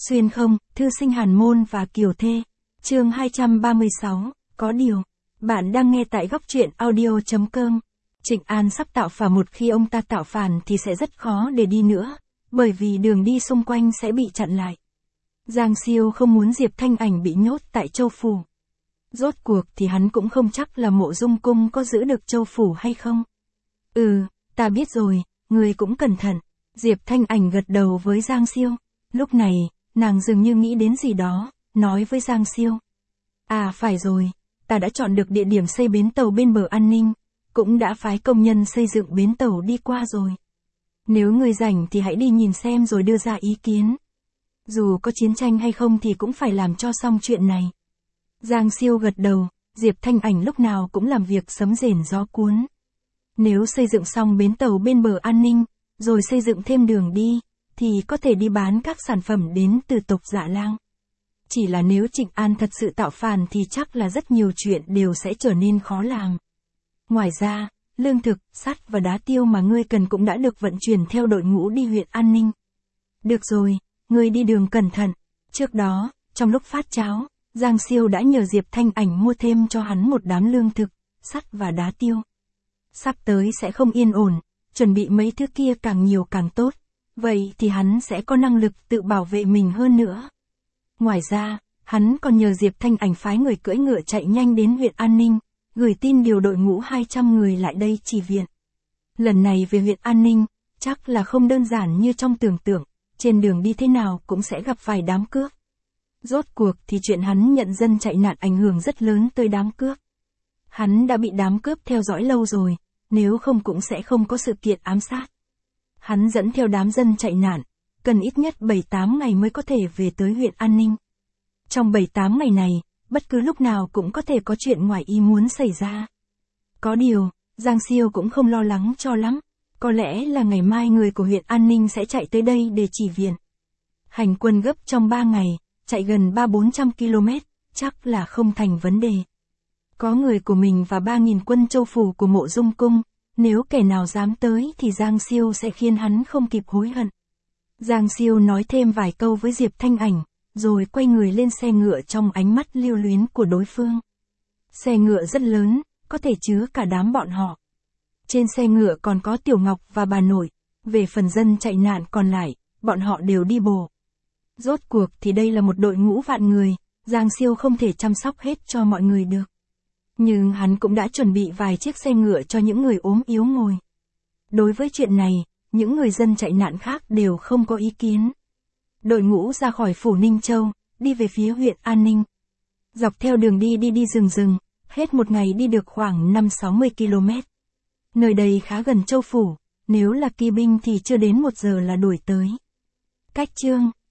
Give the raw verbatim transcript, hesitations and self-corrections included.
Xuyên không, thư sinh Hàn Môn và Kiều Thê. Chương hai trăm ba mươi sáu, có điều. Bạn đang nghe tại góc truyện audio.com. Trịnh An sắp tạo phản, một khi ông ta tạo phản thì sẽ rất khó để đi nữa, bởi vì đường đi xung quanh sẽ bị chặn lại. Giang Siêu không muốn Diệp Thanh Ảnh bị nhốt tại Châu Phủ. Rốt cuộc thì hắn cũng không chắc là Mộ Dung Cung có giữ được Châu Phủ hay không. Ừ, ta biết rồi, người cũng cẩn thận. Diệp Thanh Ảnh gật đầu với Giang Siêu. Lúc này, nàng dường như nghĩ đến gì đó, nói với Giang Siêu. À phải rồi, ta đã chọn được địa điểm xây bến tàu bên bờ An Ninh, cũng đã phái công nhân xây dựng bến tàu đi qua rồi. Nếu người rảnh thì hãy đi nhìn xem rồi đưa ra ý kiến. Dù có chiến tranh hay không thì cũng phải làm cho xong chuyện này. Giang Siêu gật đầu, Diệp Thanh Ảnh lúc nào cũng làm việc sấm rền gió cuốn. Nếu xây dựng xong bến tàu bên bờ An Ninh, rồi xây dựng thêm đường đi, thì có thể đi bán các sản phẩm đến từ tộc Dạ Lang. Chỉ là nếu Trịnh An thật sự tạo phản thì chắc là rất nhiều chuyện đều sẽ trở nên khó làm. Ngoài ra, lương thực, sắt và đá tiêu mà ngươi cần cũng đã được vận chuyển theo đội ngũ đi huyện An Ninh. Được rồi, ngươi đi đường cẩn thận. Trước đó, trong lúc phát cháo, Giang Siêu đã nhờ Diệp Thanh Ảnh mua thêm cho hắn một đám lương thực, sắt và đá tiêu. Sắp tới sẽ không yên ổn, chuẩn bị mấy thứ kia càng nhiều càng tốt, vậy thì hắn sẽ có năng lực tự bảo vệ mình hơn nữa. Ngoài ra, hắn còn nhờ Diệp Thanh Ảnh phái người cưỡi ngựa chạy nhanh đến huyện An Ninh, gửi tin điều đội ngũ hai trăm người lại đây chỉ viện. Lần này về huyện An Ninh, chắc là không đơn giản như trong tưởng tượng, trên đường đi thế nào cũng sẽ gặp vài đám cướp. Rốt cuộc thì chuyện hắn nhận dân chạy nạn ảnh hưởng rất lớn tới đám cướp. Hắn đã bị đám cướp theo dõi lâu rồi, nếu không cũng sẽ không có sự kiện ám sát. Hắn dẫn theo đám dân chạy nạn, cần ít nhất bảy tám ngày mới có thể về tới huyện An Ninh. Trong bảy tám ngày này, bất cứ lúc nào cũng có thể có chuyện ngoài ý muốn xảy ra. Có điều, Giang Siêu cũng không lo lắng cho lắm, có lẽ là ngày mai người của huyện An Ninh sẽ chạy tới đây để chỉ viện. Hành quân gấp trong ba ngày, chạy gần ba bốn trăm ki lô mét, chắc là không thành vấn đề. Có người của mình và ba nghìn quân Châu Phủ của Mộ Dung Cung, nếu kẻ nào dám tới thì Giang Siêu sẽ khiến hắn không kịp hối hận. Giang Siêu nói thêm vài câu với Diệp Thanh Ảnh, rồi quay người lên xe ngựa trong ánh mắt lưu luyến của đối phương. Xe ngựa rất lớn, có thể chứa cả đám bọn họ. Trên xe ngựa còn có Tiểu Ngọc và bà nội, về phần dân chạy nạn còn lại, bọn họ đều đi bộ. Rốt cuộc thì đây là một đội ngũ vạn người, Giang Siêu không thể chăm sóc hết cho mọi người được. Nhưng hắn cũng đã chuẩn bị vài chiếc xe ngựa cho những người ốm yếu ngồi. Đối với chuyện này, những người dân chạy nạn khác đều không có ý kiến. Đội ngũ ra khỏi phủ Ninh Châu, đi về phía huyện An Ninh. Dọc theo đường đi đi đi rừng rừng, hết một ngày đi được khoảng năm sáu mươi ki lô mét. Nơi đây khá gần Châu Phủ, nếu là kỵ binh thì chưa đến một giờ là đuổi tới. Cách chương